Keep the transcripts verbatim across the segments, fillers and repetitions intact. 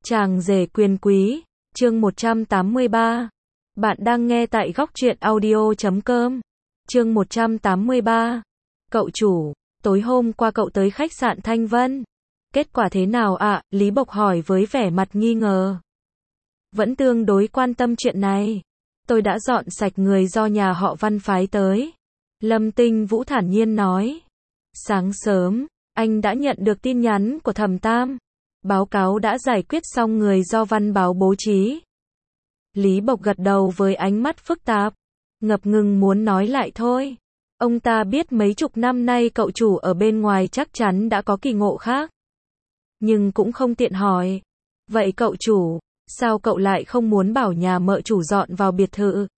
Chàng rể quyền quý, chương một trăm tám mươi ba. Bạn đang nghe tại góc truyện audio chấm com. Chương một trăm tám mươi ba. Cậu chủ, tối hôm qua cậu tới khách sạn Thanh Vân. Kết quả thế nào ạ? À? Lý Bộc hỏi với vẻ mặt nghi ngờ. Vẫn tương đối quan tâm chuyện này. Tôi đã dọn sạch người do nhà họ Văn phái tới. Lâm Tinh Vũ thản nhiên nói. Sáng sớm, anh đã nhận được tin nhắn của Thẩm Tam. Báo cáo đã giải quyết xong người do Văn báo bố trí. Lý Bộc gật đầu với ánh mắt phức tạp. Ngập ngừng muốn nói lại thôi. Ông ta biết mấy chục năm nay cậu chủ ở bên ngoài chắc chắn đã có kỳ ngộ khác. Nhưng cũng không tiện hỏi. Vậy cậu chủ, sao cậu lại không muốn bảo nhà mợ chủ dọn vào biệt thự?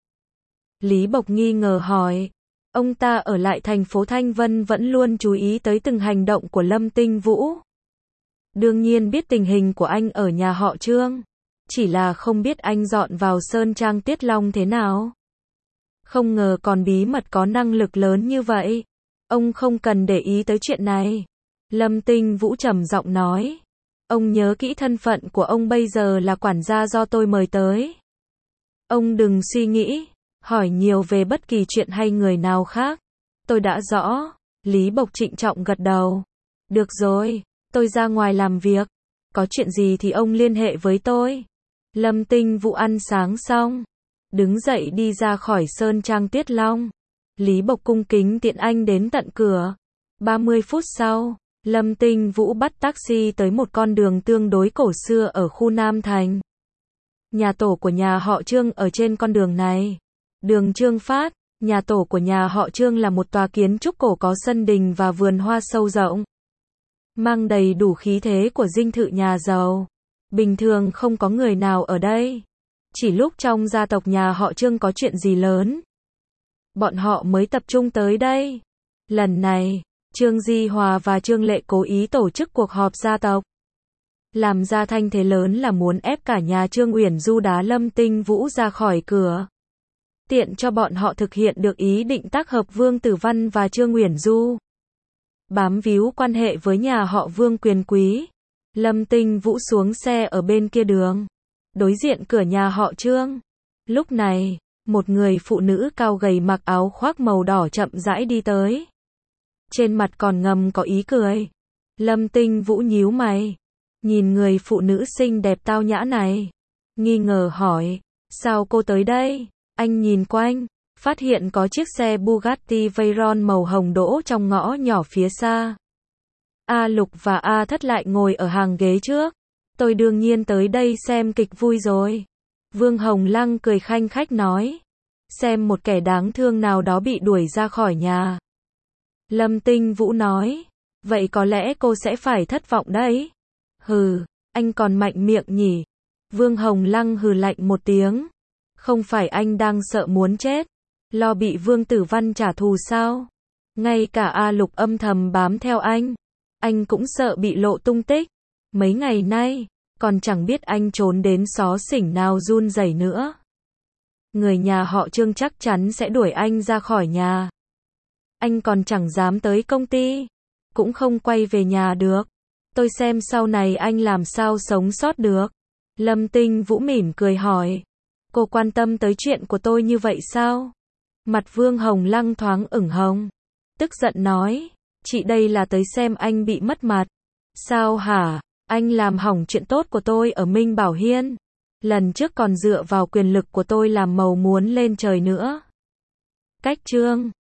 Lý Bộc nghi ngờ hỏi. Ông ta ở lại thành phố Thanh Vân vẫn luôn chú ý tới từng hành động của Lâm Tinh Vũ. Đương nhiên biết tình hình của anh ở nhà họ Trương. Chỉ là không biết anh dọn vào Sơn Trang Tiết Long thế nào. Không ngờ còn bí mật có năng lực lớn như vậy. Ông không cần để ý tới chuyện này. Lâm Tinh Vũ trầm giọng nói. Ông nhớ kỹ thân phận của ông bây giờ là quản gia do tôi mời tới. Ông đừng suy nghĩ, hỏi nhiều về bất kỳ chuyện hay người nào khác. Tôi đã rõ. Lý Bộc trịnh trọng gật đầu. Được rồi, tôi ra ngoài làm việc. Có chuyện gì thì ông liên hệ với tôi. Lâm Tinh Vũ ăn sáng xong, đứng dậy đi ra khỏi Sơn Trang Tiết Long. Lý Bộc cung kính tiễn anh đến tận cửa. ba mươi phút sau, Lâm Tinh Vũ bắt taxi tới một con đường tương đối cổ xưa ở khu Nam Thành. Nhà tổ của nhà họ Trương ở trên con đường này. Đường Trương Phát, nhà tổ của nhà họ Trương là một tòa kiến trúc cổ có sân đình và vườn hoa sâu rộng. Mang đầy đủ khí thế của dinh thự nhà giàu. Bình thường không có người nào ở đây. Chỉ lúc trong gia tộc nhà họ Trương có chuyện gì lớn, bọn họ mới tập trung tới đây. Lần này, Trương Di Hòa và Trương Lệ cố ý tổ chức cuộc họp gia tộc. Làm ra thanh thế lớn là muốn ép cả nhà Trương Uyển Du đá Lâm Tinh Vũ ra khỏi cửa. Tiện cho bọn họ thực hiện được ý định tác hợp Vương Tử Văn và Trương Uyển Du. Bám víu quan hệ với nhà họ Vương quyền quý. Lâm Tinh Vũ xuống xe ở bên kia đường, đối diện cửa nhà họ Trương. Lúc này, một người phụ nữ cao gầy mặc áo khoác màu đỏ chậm rãi đi tới. Trên mặt còn ngầm có ý cười. Lâm Tinh Vũ nhíu mày, nhìn người phụ nữ xinh đẹp tao nhã này, nghi ngờ hỏi, sao cô tới đây? Anh nhìn quanh, phát hiện có chiếc xe Bugatti Veyron màu hồng đỗ trong ngõ nhỏ phía xa. A Lục và A Thất lại ngồi ở hàng ghế trước. Tôi đương nhiên tới đây xem kịch vui rồi. Vương Hồng Lăng cười khanh khách nói. Xem một kẻ đáng thương nào đó bị đuổi ra khỏi nhà. Lâm Tinh Vũ nói. Vậy có lẽ cô sẽ phải thất vọng đấy. Hừ, anh còn mạnh miệng nhỉ. Vương Hồng Lăng hừ lạnh một tiếng. Không phải anh đang sợ muốn chết, lo bị Vương Tử Văn trả thù sao? Ngay cả A Lục âm thầm bám theo anh. Anh cũng sợ bị lộ tung tích. Mấy ngày nay, còn chẳng biết anh trốn đến xó xỉnh nào run rẩy nữa. Người nhà họ Trương chắc chắn sẽ đuổi anh ra khỏi nhà. Anh còn chẳng dám tới công ty, cũng không quay về nhà được. Tôi xem sau này anh làm sao sống sót được. Lâm Tinh Vũ mỉm cười hỏi. Cô quan tâm tới chuyện của tôi như vậy sao? Mặt Vương Hồng Lăng thoáng ửng hồng. Tức giận nói. Chị đây là tới xem anh bị mất mặt. Sao hả? Anh làm hỏng chuyện tốt của tôi ở Minh Bảo Hiên. Lần trước còn dựa vào quyền lực của tôi làm màu muốn lên trời nữa. Cách Trương,